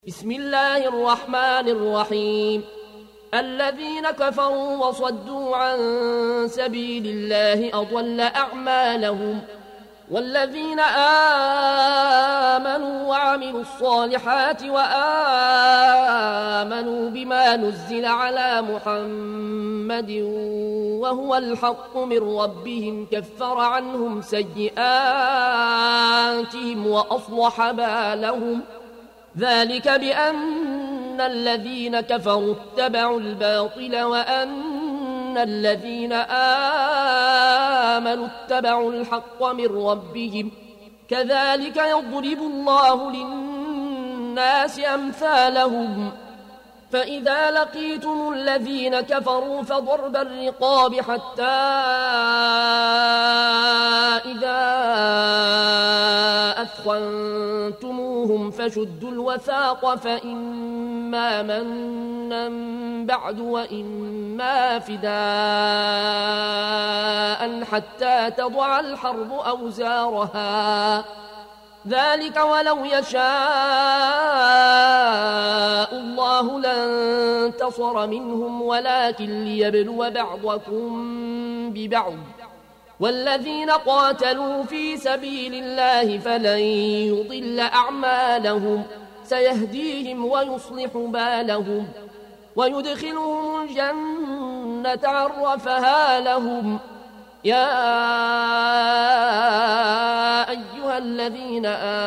بسم الله الرحمن الرحيم. الذين كفروا وصدوا عن سبيل الله أضل أعمالهم، والذين آمنوا وعملوا الصالحات وآمنوا بما نزل على محمد وهو الحق من ربهم كفر عنهم سيئاتهم وأصلح بالهم. ذلك بأن الذين كفروا اتبعوا الباطل وأن الذين آمنوا اتبعوا الحق من ربهم. كذلك يضرب الله للناس أمثالهم. فإذا لقيتم الذين كفروا فضرب الرقاب حتى إذا أثخنتموهم فشدوا الوثاق، فإما منا بعد وإما فداء حتى تضع الحرب أوزارها. ذلك ولو يشاء الله لانتصر منهم ولكن ليبلو بعضكم ببعض. والذين قاتلوا في سبيل الله فلن يضل أعمالهم، سيهديهم ويصلح بالهم ويدخلهم الجنة عرفها لهم. يا أيها الذين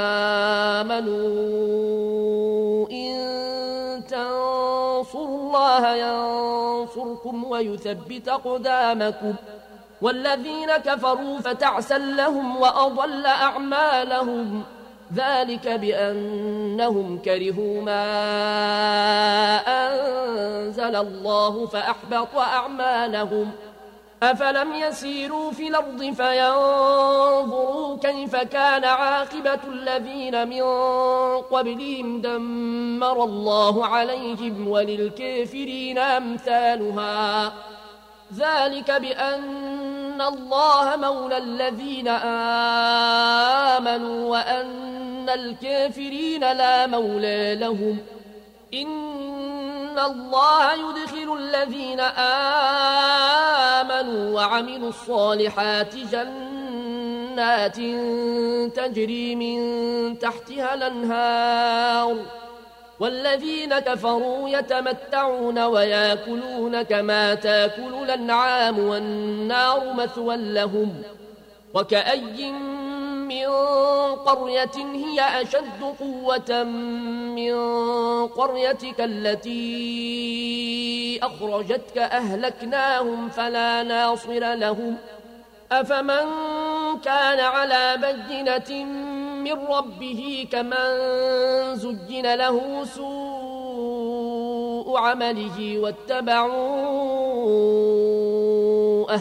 آمنوا إن تنصروا الله ينصركم ويثبت أقدامكم. والذين كفروا فتعسا لهم وأضل أعمالهم. ذلك بأنهم كرهوا ما أنزل الله فأحبط أعمالهم. أفلم يسيروا في الأرض فينظروا كيف كان عاقبة الذين من قبلهم دمر الله عليهم وللكافرين أمثالها. ذلك بأن الله مولى الذين آمنوا وأن الكافرين لا مولى لهم. إن الله يدخل الذين آمنوا وعملوا الصالحات جنات تجري من تحتها الأنهار، والذين كفروا يتمتعون ويأكلون كما تأكل الأنعام والنار مثوى لهم. وكأي من قرية هي أشد قوة من قريتك التي أخرجتك أهلكناهم فلا ناصر لهم. أفمن كان على بينة من ربه كمن زين له سوء عمله واتبعوا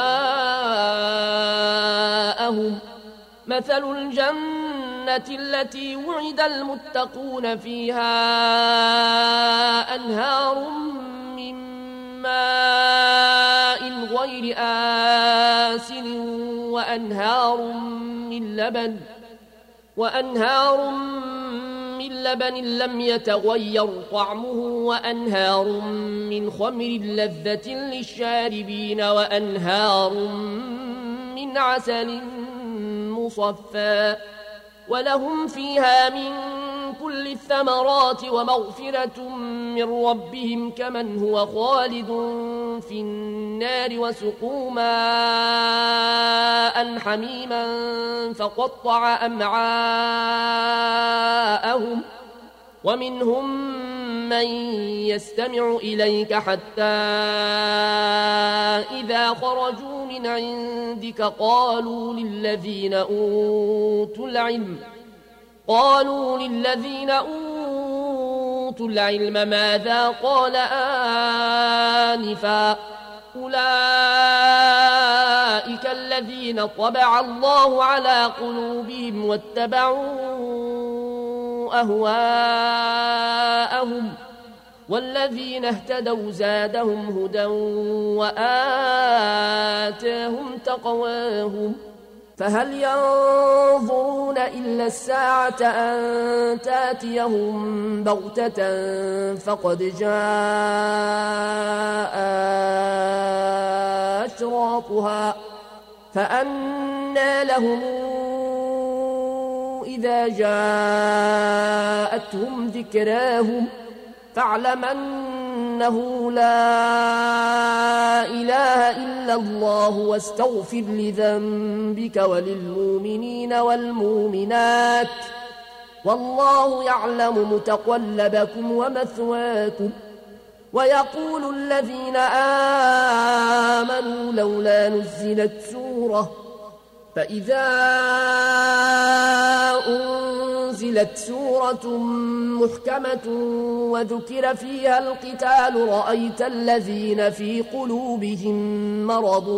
أهواءهم. مثل الجنة التي وعد المتقون فيها أنهار من ماء غير آسن وأنهار من لبن لم يتغير طعمه وأنهار من خمر لذة للشاربين وأنهار من عسل مصفى ولهم فيها من كل الثمرات ومغفرة من ربهم كمن هو خالد في النار وسقوا ماء حميما فقطع أمعاءهم. ومنهم من يستمع إليك حتى إذا خرجوا من عندك قالوا للذين أوتوا العلم ماذا قال آنفا. أولئك الذين طبع الله على قلوبهم واتبعوا أهواءهم. والذين اهتدوا زادهم هدى وآتاهم تقواهم. فهل ينظرون إلا الساعة أن تأتيهم بغتة فقد جاء أشراطها فأنى لهم إذا جاءتهم ذكراهم فاعلم أنه لا إله إلا الله واستغفر لذنبك وللمؤمنين والمؤمنات والله يعلم متقلبكم ومثواكم. ويقول الذين آمنوا لولا نزلت سورة فإذا أنزلت سورة محكمة وذكر فيها القتال رأيت الذين في قلوبهم مرض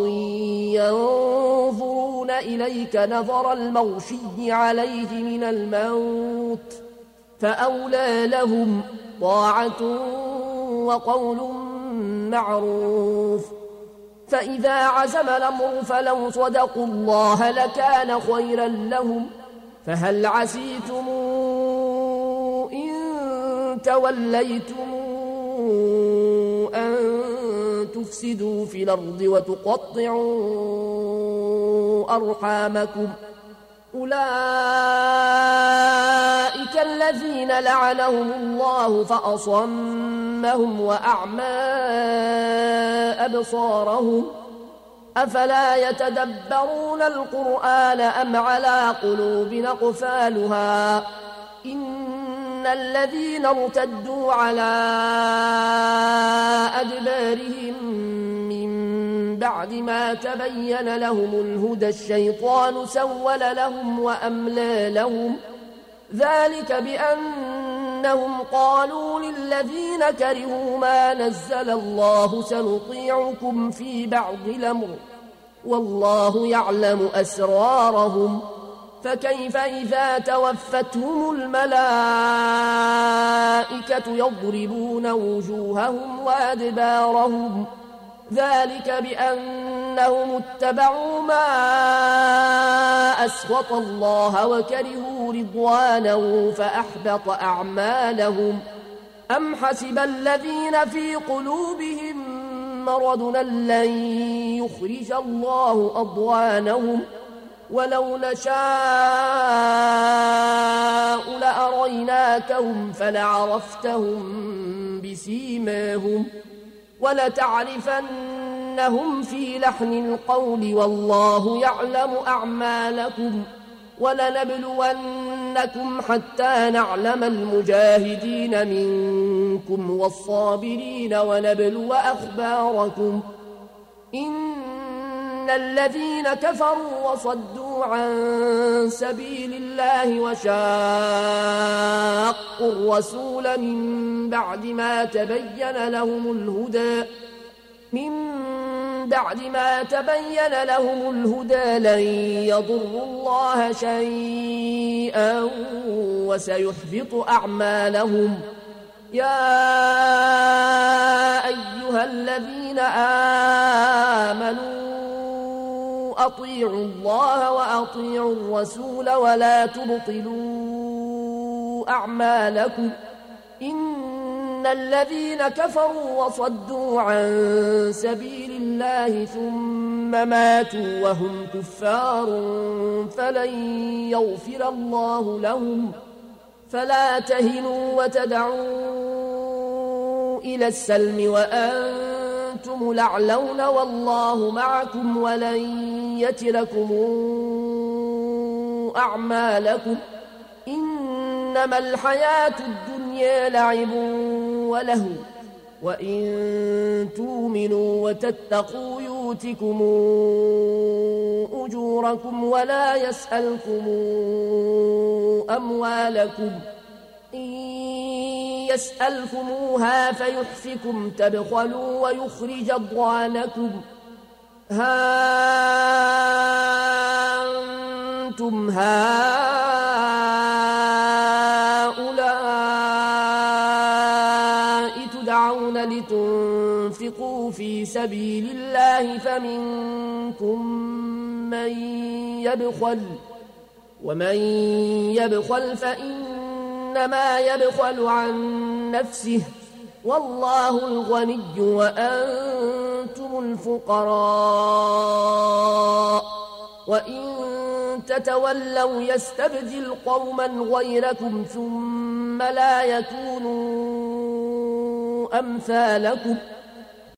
ينظرون إليك نظر المغشي عليه من الموت فأولى لهم طاعة وقول معروف. فإذا عزم الأمر فلو صدقوا الله لكان خيرا لهم. فهل عسيتم إن توليتم أن تفسدوا في الأرض وتقطعوا أرحامكم أولئك الذين لعنهم الله فأصمهم وأعمى أبصارهم أفلا يتدبرون القرآن أم على قلوب أقفالها إن الذين ارتدوا على أدبارهم من بعد ما تبين لهم الهدى الشيطان سول لهم وأملى لهم ذلك بأنهم قالوا للذين كرهوا ما نزل الله سنطيعكم في بعض الأمر والله يعلم أسرارهم فكيف إذا توفتهم الملائكة يضربون وجوههم وأدبارهم ذلك بأنهم اتبعوا ما أسخط الله وكرهوا رضوانه فأحبط أعمالهم. أم حسب الذين في قلوبهم مرض لن يخرج الله أضغانهم ولو نشاء لأريناكهم فلعرفتهم بسيماهم ولتعرفنهم في لحن القول والله يعلم أعمالكم ولنبلونكم حتى نعلم المجاهدين منكم والصابرين ونبلو أخباركم إن الذين كفروا وصدوا عن سبيل الله وشاقوا الرسول من بعد ما تبين لهم الهدى لن يضروا الله شيئا وسيحبط أعمالهم. يا أيها الذين آمنوا أطيعوا الله وأطيعوا الرسول ولا تبطلوا أعمالكم إن الذين كفروا وصدوا عن سبيل الله ثم ماتوا وهم كفار فلن يغفر الله لهم. فلا تهنوا وتدعوا إلى السلم وأنتم الأعلون والله معكم ولن يتركم أعمالكم إنما الحياة الدنيا لعب ولهو وإن تؤمنوا وتتقوا يؤتكم أجوركم ولا يسألكم أموالكم إن يسألكموها فيحفكم تبخلوا ويخرج أضغانكم ها أنتم هؤلاء تدعون لتنفقوا في سبيل الله فمنكم ومن يبخل فإنما يبخل عن نفسه والله الغني وأنتم الفقراء وإن تتولوا يستبدل قوما غيركم ثم لا يكونوا أمثالكم